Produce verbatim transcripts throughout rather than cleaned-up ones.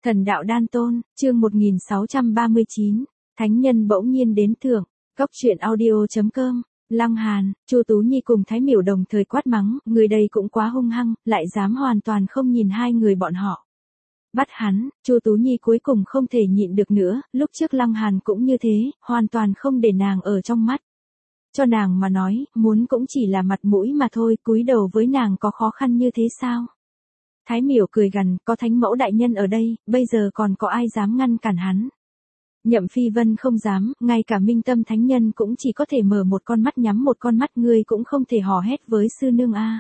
Thần đạo đan tôn, chương một nghìn sáu trăm ba mươi chín, thánh nhân bỗng nhiên đến thưởng, cốc truyện audio chấm com, Lăng Hàn, Chu Tú Nhi cùng Thái Miểu đồng thời quát mắng, người đây cũng quá hung hăng, lại dám hoàn toàn không nhìn hai người bọn họ. Bắt hắn, Chu Tú Nhi cuối cùng không thể nhịn được nữa, lúc trước Lăng Hàn cũng như thế, hoàn toàn không để nàng ở trong mắt. Cho nàng mà nói, muốn cũng chỉ là mặt mũi mà thôi, cúi đầu với nàng có khó khăn như thế sao? Thái Miểu cười gằn, có thánh mẫu đại nhân ở đây, bây giờ còn có ai dám ngăn cản hắn. Nhậm Phi Vân không dám, ngay cả Minh Tâm thánh nhân cũng chỉ có thể mở một con mắt nhắm một con mắt, ngươi cũng không thể hò hét với sư nương a.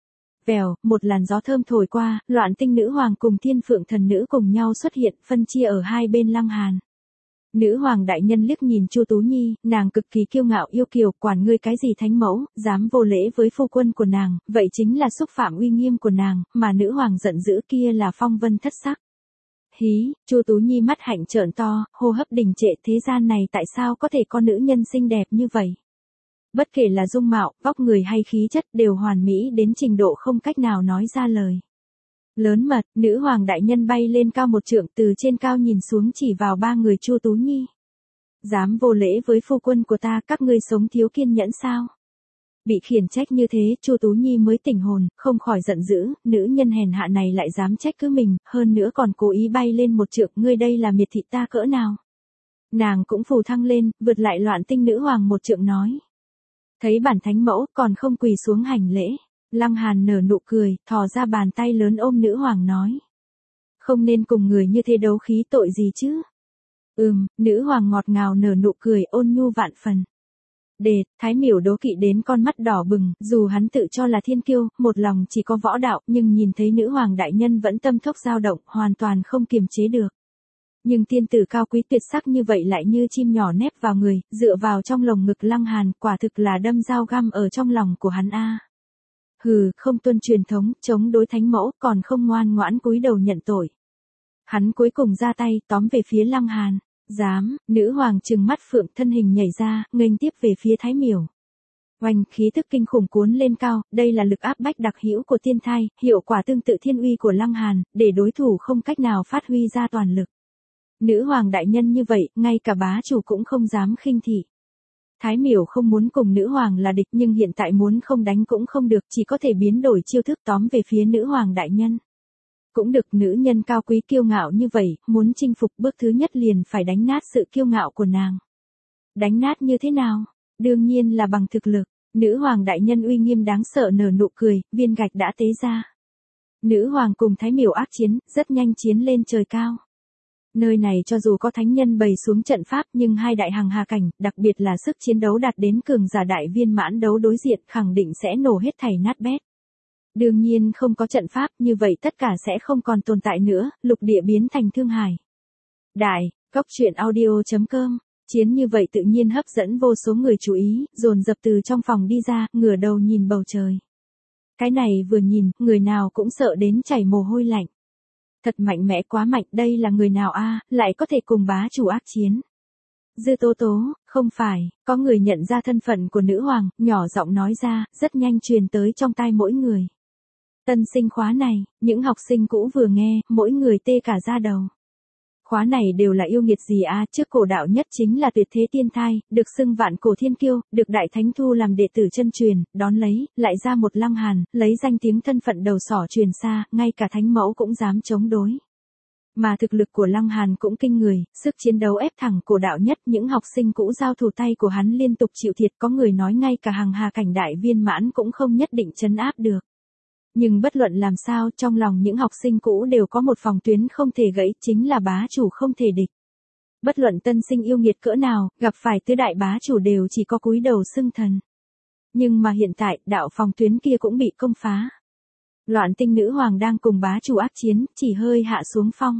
Vèo, một làn gió thơm thổi qua, Loạn Tinh nữ hoàng cùng Thiên Phượng thần nữ cùng nhau xuất hiện, phân chia ở hai bên Lăng Hàn. Nữ hoàng đại nhân liếc nhìn Chu Tú Nhi, nàng cực kỳ kiêu ngạo yêu kiều, quản ngươi cái gì thánh mẫu, dám vô lễ với phu quân của nàng, vậy chính là xúc phạm uy nghiêm của nàng, mà nữ hoàng giận dữ kia là phong vân thất sắc. Hí, Chu Tú Nhi mắt hạnh trợn to, hô hấp đình trệ, thế gian này tại sao có thể có nữ nhân xinh đẹp như vậy? Bất kể là dung mạo, vóc người hay khí chất đều hoàn mỹ đến trình độ không cách nào nói ra lời. Lớn mật, nữ hoàng đại nhân bay lên cao một trượng, từ trên cao nhìn xuống chỉ vào ba người Chu Tú Nhi. Dám vô lễ với phu quân của ta, các ngươi sống thiếu kiên nhẫn sao? Bị khiển trách như thế, Chu Tú Nhi mới tỉnh hồn, không khỏi giận dữ, nữ nhân hèn hạ này lại dám trách cứ mình, hơn nữa còn cố ý bay lên một trượng, ngươi đây là miệt thị ta cỡ nào? Nàng cũng phù thăng lên, vượt lại Loạn Tinh nữ hoàng một trượng nói. Thấy bản thánh mẫu, còn không quỳ xuống hành lễ. Lăng Hàn nở nụ cười, thò ra bàn tay lớn ôm nữ hoàng nói. Không nên cùng người như thế đấu khí, tội gì chứ? Ừm, nữ hoàng ngọt ngào nở nụ cười, ôn nhu vạn phần. Đề, Thái Miểu đố kỵ đến con mắt đỏ bừng, dù hắn tự cho là thiên kiêu, một lòng chỉ có võ đạo, nhưng nhìn thấy nữ hoàng đại nhân vẫn tâm thốc dao động, hoàn toàn không kiềm chế được. Nhưng tiên tử cao quý tuyệt sắc như vậy lại như chim nhỏ nép vào người, dựa vào trong lồng ngực Lăng Hàn, quả thực là đâm dao găm ở trong lòng của hắn a. Hừ, không tuân truyền thống, chống đối thánh mẫu, còn không ngoan ngoãn cúi đầu nhận tội. Hắn cuối cùng ra tay, tóm về phía Lăng Hàn. Dám, nữ hoàng trừng mắt phượng, thân hình nhảy ra, nghênh tiếp về phía Thái Miểu. Oanh, khí tức kinh khủng cuốn lên cao, đây là lực áp bách đặc hữu của tiên thai, hiệu quả tương tự thiên uy của Lăng Hàn, để đối thủ không cách nào phát huy ra toàn lực. Nữ hoàng đại nhân như vậy, ngay cả bá chủ cũng không dám khinh thị. Thái Miểu không muốn cùng nữ hoàng là địch, nhưng hiện tại muốn không đánh cũng không được, chỉ có thể biến đổi chiêu thức tóm về phía nữ hoàng đại nhân. Cũng được, nữ nhân cao quý kiêu ngạo như vậy, muốn chinh phục bước thứ nhất liền phải đánh nát sự kiêu ngạo của nàng. Đánh nát như thế nào? Đương nhiên là bằng thực lực. Nữ hoàng đại nhân uy nghiêm đáng sợ nở nụ cười, viên gạch đã tế ra. Nữ hoàng cùng Thái Miểu ác chiến, rất nhanh chiến lên trời cao. Nơi này cho dù có thánh nhân bày xuống trận pháp, nhưng hai đại hằng hà cảnh, đặc biệt là sức chiến đấu đạt đến cường giả đại viên mãn đấu đối diện, khẳng định sẽ nổ hết thảy nát bét. Đương nhiên không có trận pháp, như vậy tất cả sẽ không còn tồn tại nữa, lục địa biến thành thương hải. Đại, cốc truyện audio chấm com, chiến như vậy tự nhiên hấp dẫn vô số người chú ý, dồn dập từ trong phòng đi ra, ngửa đầu nhìn bầu trời. Cái này vừa nhìn, người nào cũng sợ đến chảy mồ hôi lạnh. Thật mạnh mẽ, quá mạnh, đây là người nào a, lại có thể cùng bá chủ ác chiến. Dư Tố Tố, không phải, có người nhận ra thân phận của nữ hoàng, nhỏ giọng nói ra, rất nhanh truyền tới trong tai mỗi người. Tân sinh khóa này, những học sinh cũ vừa nghe, mỗi người tê cả da đầu. Khóa này đều là yêu nghiệt gì a, trước cổ đạo nhất chính là tuyệt thế tiên thai, được xưng vạn cổ thiên kiêu, được đại thánh thu làm đệ tử chân truyền, đón lấy, lại ra một Lăng Hàn, lấy danh tiếng thân phận đầu sỏ truyền xa, ngay cả thánh mẫu cũng dám chống đối. Mà thực lực của Lăng Hàn cũng kinh người, sức chiến đấu ép thẳng cổ đạo nhất, những học sinh cũ giao thủ tay của hắn liên tục chịu thiệt, có người nói ngay cả hằng hà cảnh đại viên mãn cũng không nhất định trấn áp được. Nhưng bất luận làm sao, trong lòng những học sinh cũ đều có một phòng tuyến không thể gãy, chính là bá chủ không thể địch. Bất luận tân sinh yêu nghiệt cỡ nào, gặp phải tứ đại bá chủ đều chỉ có cúi đầu xưng thần. Nhưng mà hiện tại, đạo phòng tuyến kia cũng bị công phá. Loạn Tinh nữ hoàng đang cùng bá chủ ác chiến, chỉ hơi hạ xuống phong.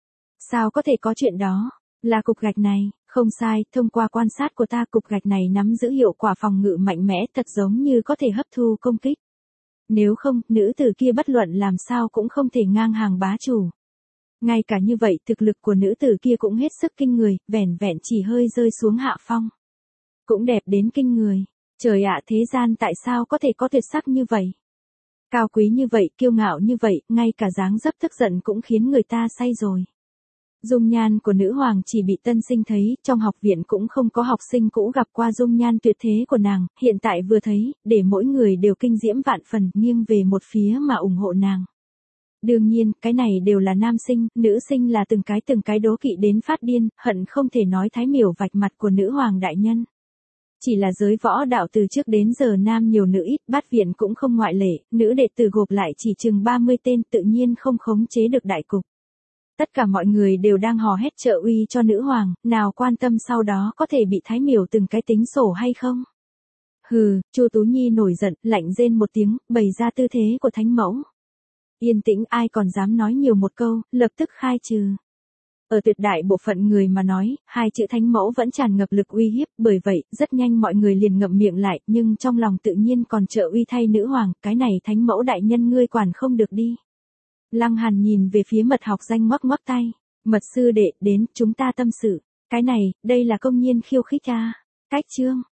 Sao có thể có chuyện đó? Là cục gạch này, không sai, thông qua quan sát của ta, cục gạch này nắm giữ hiệu quả phòng ngự mạnh mẽ, thật giống như có thể hấp thu công kích. Nếu không, nữ tử kia bất luận làm sao cũng không thể ngang hàng bá chủ. Ngay cả như vậy, thực lực của nữ tử kia cũng hết sức kinh người, vẻn vẹn chỉ hơi rơi xuống hạ phong. Cũng đẹp đến kinh người. Trời ạ, thế gian tại sao có thể có tuyệt sắc như vậy? Cao quý như vậy, kiêu ngạo như vậy, ngay cả dáng dấp tức giận cũng khiến người ta say rồi. Dung nhan của nữ hoàng chỉ bị tân sinh thấy, trong học viện cũng không có học sinh cũ gặp qua dung nhan tuyệt thế của nàng, hiện tại vừa thấy, để mỗi người đều kinh diễm vạn phần, nghiêng về một phía mà ủng hộ nàng. Đương nhiên, cái này đều là nam sinh, nữ sinh là từng cái từng cái đố kỵ đến phát điên, hận không thể nói Thái Miểu vạch mặt của nữ hoàng đại nhân. Chỉ là giới võ đạo từ trước đến giờ nam nhiều nữ ít, bát viện cũng không ngoại lệ, nữ đệ tử gộp lại chỉ chừng ba mươi tên, tự nhiên không khống chế được đại cục. Tất cả mọi người đều đang hò hét trợ uy cho nữ hoàng, nào quan tâm sau đó có thể bị Thái Miểu từng cái tính sổ hay không. Hừ, Chu Tú Nhi nổi giận, lạnh rên một tiếng, bày ra tư thế của thánh mẫu. Yên tĩnh, ai còn dám nói nhiều một câu, lập tức khai trừ. Ở tuyệt đại bộ phận người mà nói, hai chữ thánh mẫu vẫn tràn ngập lực uy hiếp, bởi vậy, rất nhanh mọi người liền ngậm miệng lại, nhưng trong lòng tự nhiên còn trợ uy thay nữ hoàng, cái này thánh mẫu đại nhân ngươi quản không được đi. Lăng Hàn nhìn về phía mật học danh ngoắc ngoắc tay, mật sư đệ, đến, chúng ta tâm sự. Cái này, đây là công nhiên khiêu khích à. Cách chương.